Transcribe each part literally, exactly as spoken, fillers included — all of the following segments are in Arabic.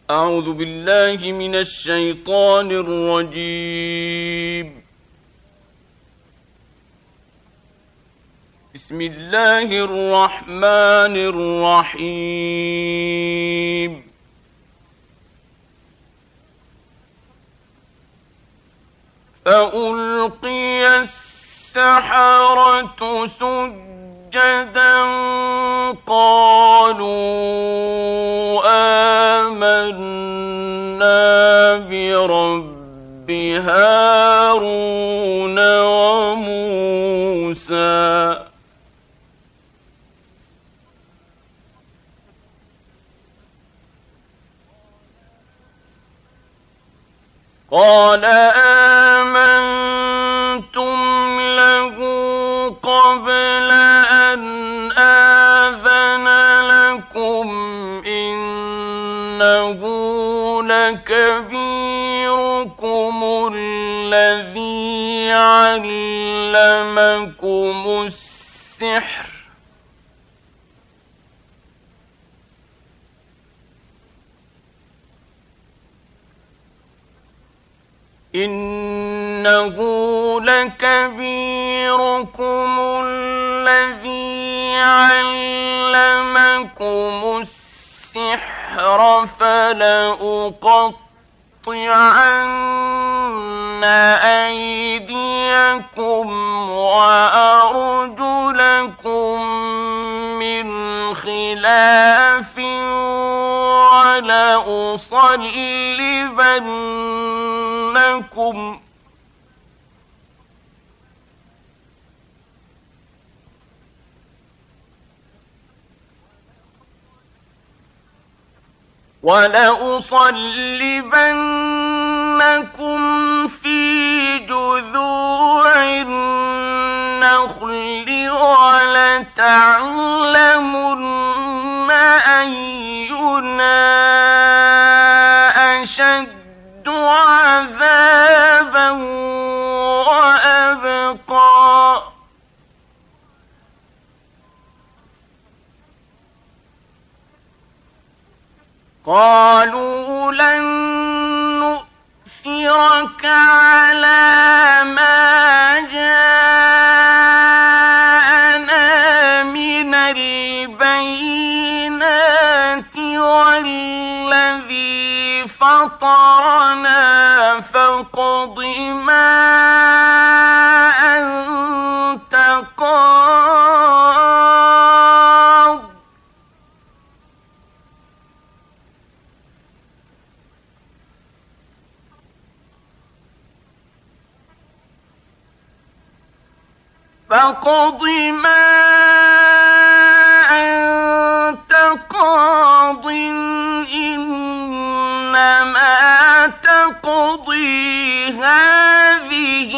أعوذ بالله من الشيطان الرجيم. بسم الله الرحمن الرحيم. فألقي السحرة سجدا قالوا آمنا برب هارون وموسى قال آمنتم له قبل أن آذن لكم إنه لكبيركم الذي علمكم السحر إنه لكبيركم الذي علمكم السحر فلأقطعن أيديكم وأرجلكم من خلاف ولأصلبنكم ولأصلبنكم في جذوع النخل ولتعلمن أينا أشد عذابا وأبقى قالوا لن نؤثرك على ما جاءنا من البينات والذي فطرنا فاقض ما أنت قاض فاقض ما أنت قاض إنما تقضي هذه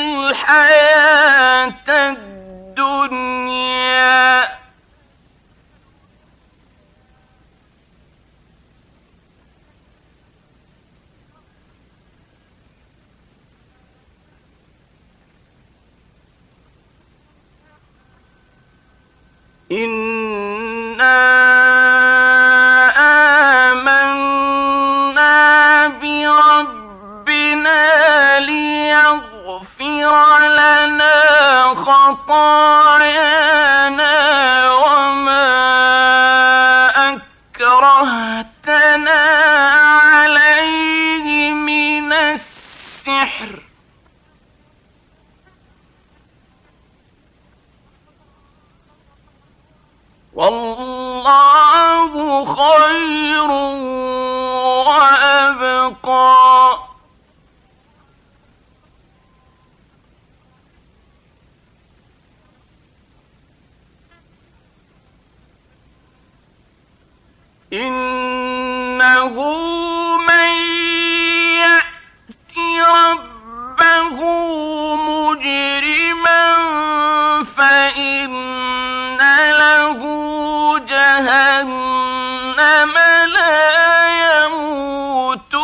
الحياة الدنيا إنا آمنا بربنا ليغفر لنا خطايانا وما أكرهتنا عليه من السحر والله خير وأبقى إنه من يأت ربه مجرما فإن له جهنم لا يموت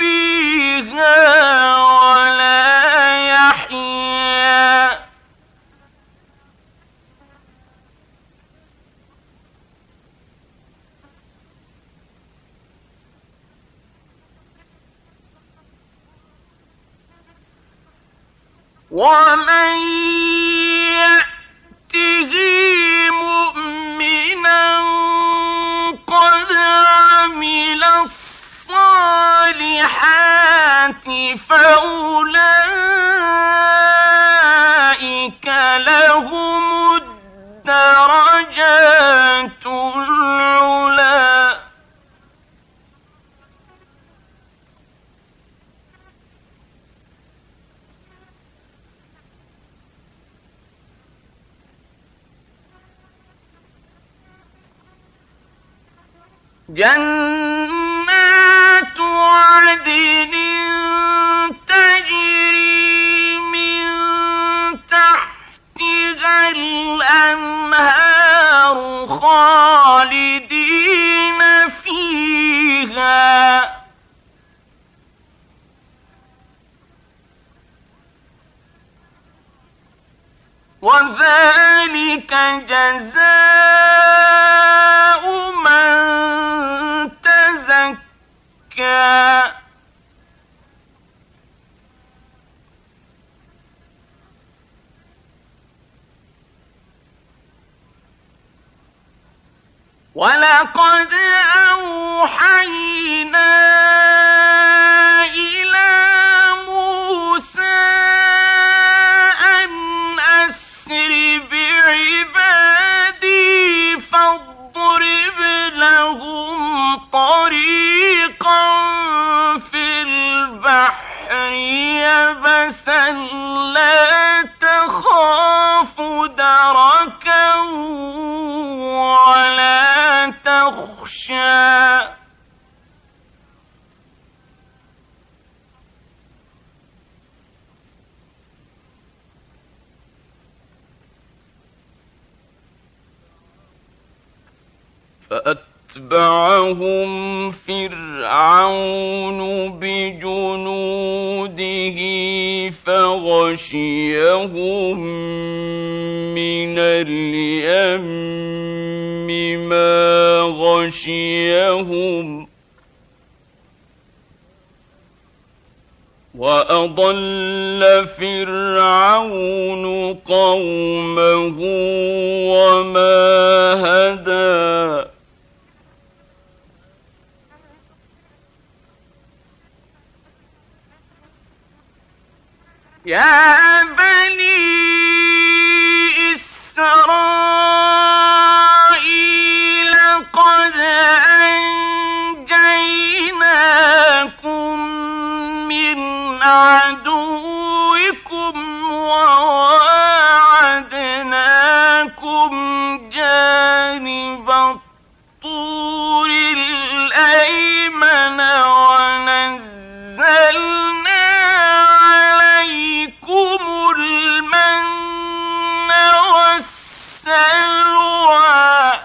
فيها ولا يحيا ومن يأته مؤمنا قد عمل الصالحات فأولئك لهم الدرجات العلى. جنات عدن تجري من تحتها الأنهار خالدين فيها وذلك جزاء من تزكى. ولقد أوحينا إلى موسى أن أسر بعبادي فاضرب لهم طريقا في البحر يبسا لا تخاف دركا ولا تخشى فأتبعهم فرعون بجنوده فغشيهم من اليم ما غشيهم وأضل فرعون قومه وما هدى. يا بني إسرائيل قد أنجيناكم من عدوكم وواعدناكم جانب الطور الأيمن ونزلنا عليكم المن والسلوى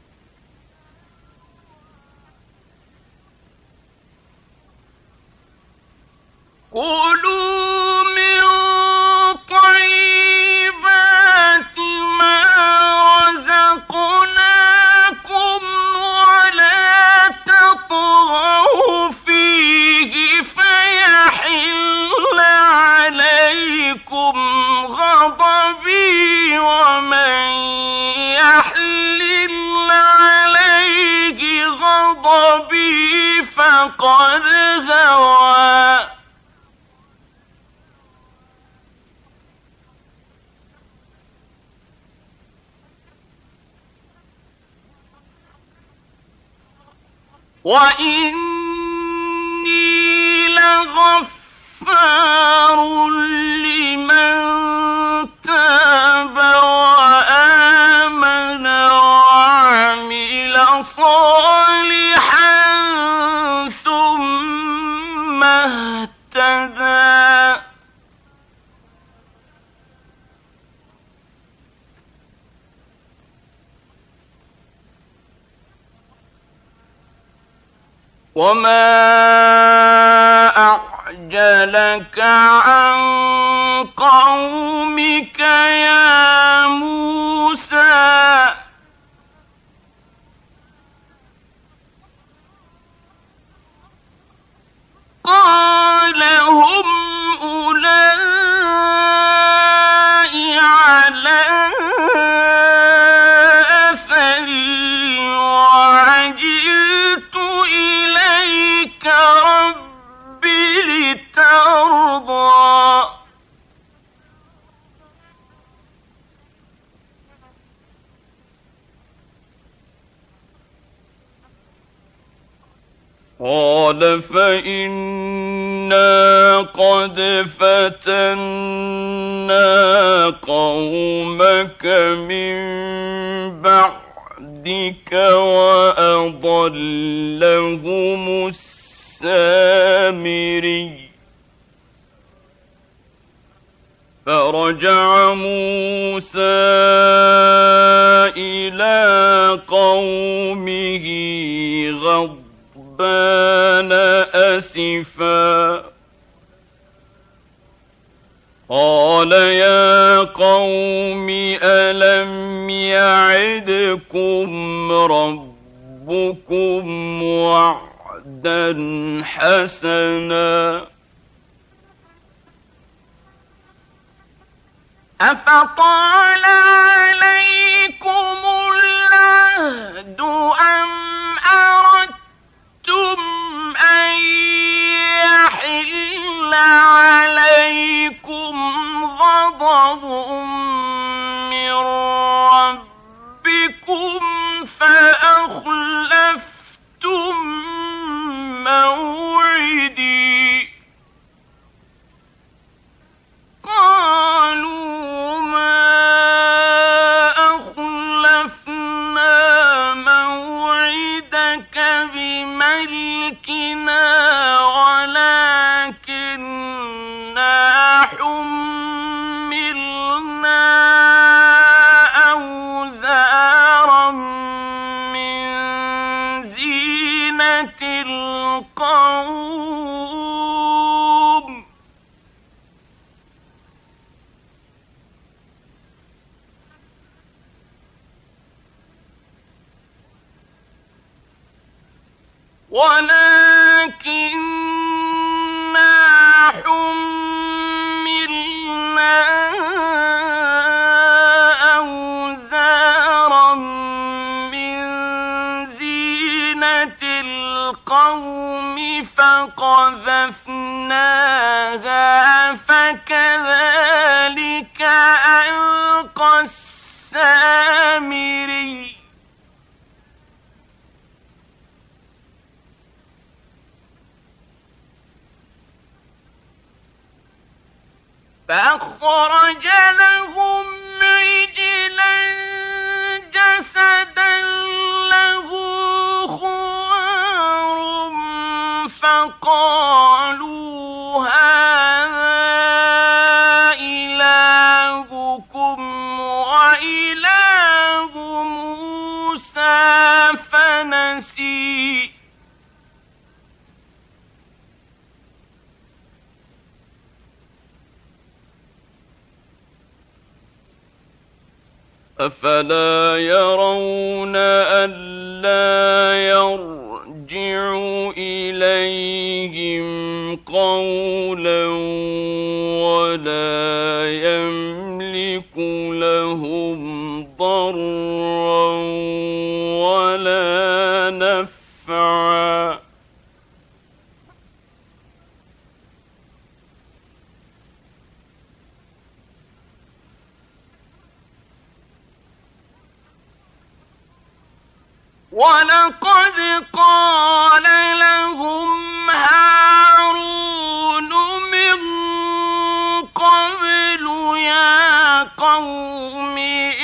كلوا من طيبات ما رزقناكم ولا تطغوا فيه فيحل عليكم غضبي ومن يحلل عليه غضبي فقد هوى. وإني لغفار لمن تاب وآمن وعمل صالحا ثم اهتدى. وما أعجلك عن قومك يا موسى قال هم أولئك قال فإنا قد فتنا قومك من بعدك وأضلهم السامري فرجع موسى إلى قومه غضبان أسفا قال يا قوم ألم يعدكم ربكم وعدا حسنا أفطال عليكم العهد أم أردتم أن يحل عليكم غضب من ربكم فأخلفتم موعدي قالوا ما أخلفنا موعدك بملكنا ولكننا حملنا أوزارا من زينة القوم ولكننا حملنا أوزارا من زينة القوم فقذفناها فكذلك ألقى السامري فأخرج لهم عجلا جسدا له خوار فقالوا هذا إلهكم وإله موسى فنسي أفلا يرون ألا يرجع إليهم قولا ولا يملك لهم ضرا ولا نفعا ولقد قال لهم هارون من قبل يا قوم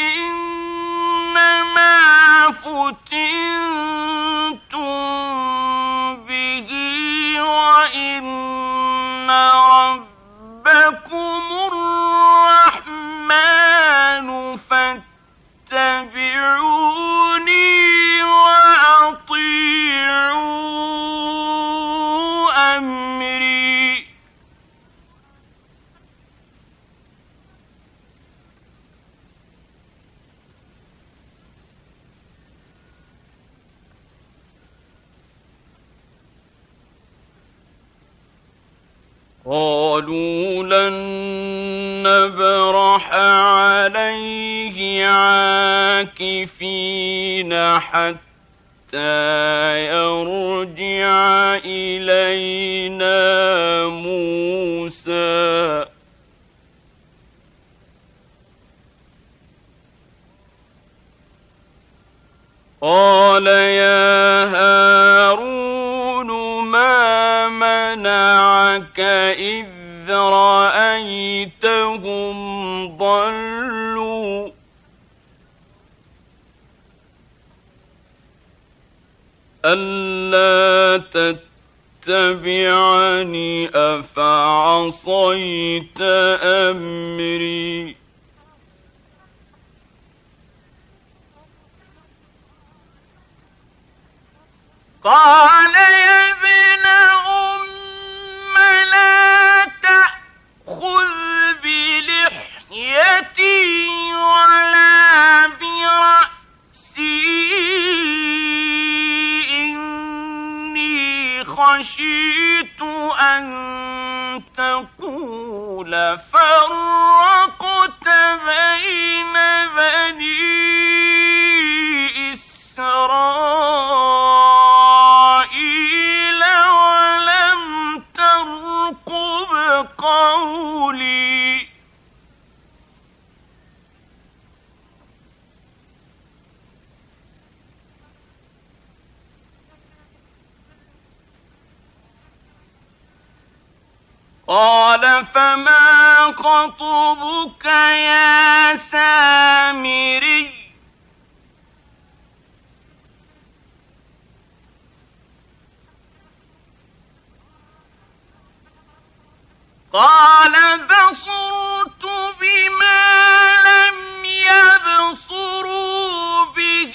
إنما فتنتم به وإن ربكم الرحمن فاتبعوني وأطيعوا أمري قالوا لن نبرح عليه عاكفين حتى يرجع إلينا موسى قال يا هارون إذ رأيتهم ضلوا ألا تتبعني أفعصيت أمري قال يا ابن أم لا تأخذ بلحيتي ولا برأسي إني خشيت أن تقول فرقت بين بني إسرائيل ولم ترقب قولي قال فما خطبك يا سامري قال بصرت بما لم يبصروا به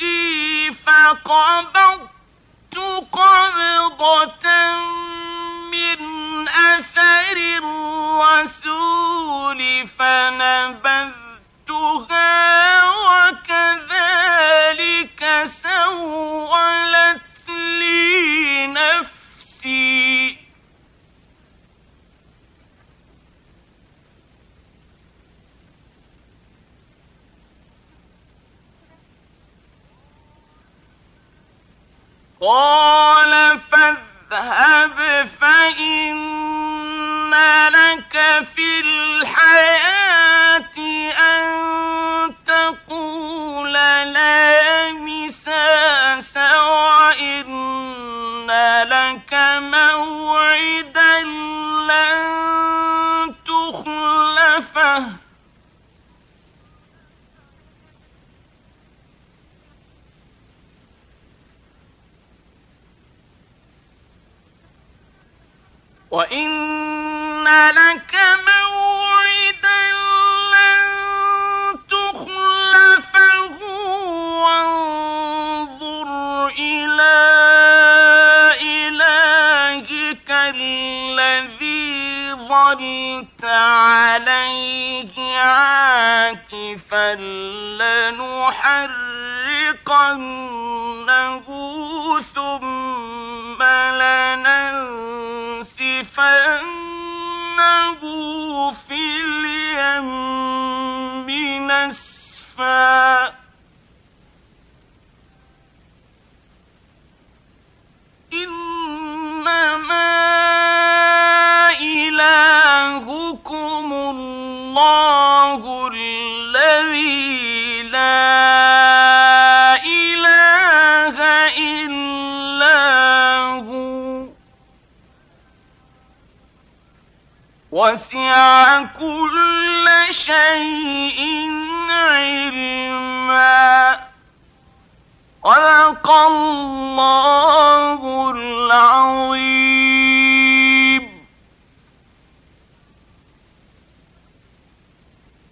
فقبضت قبضة من أثر الرسول فنبذتها وكذلك سولت لي نفسي قال فاذهب فإن لك في الحياة أن تقول لا مساس وإن لك موعدا لن تخلفه وإن لك موعدا لن تخلفه وانظر إلى إلهك الذي ظلت عليه عاكفا لنحرقنه ثم لننسفنه في اليم نسفا إنما إلهكم الله الذي لا إله إلا هو وسع كل شيء علما صدق الله العظيم.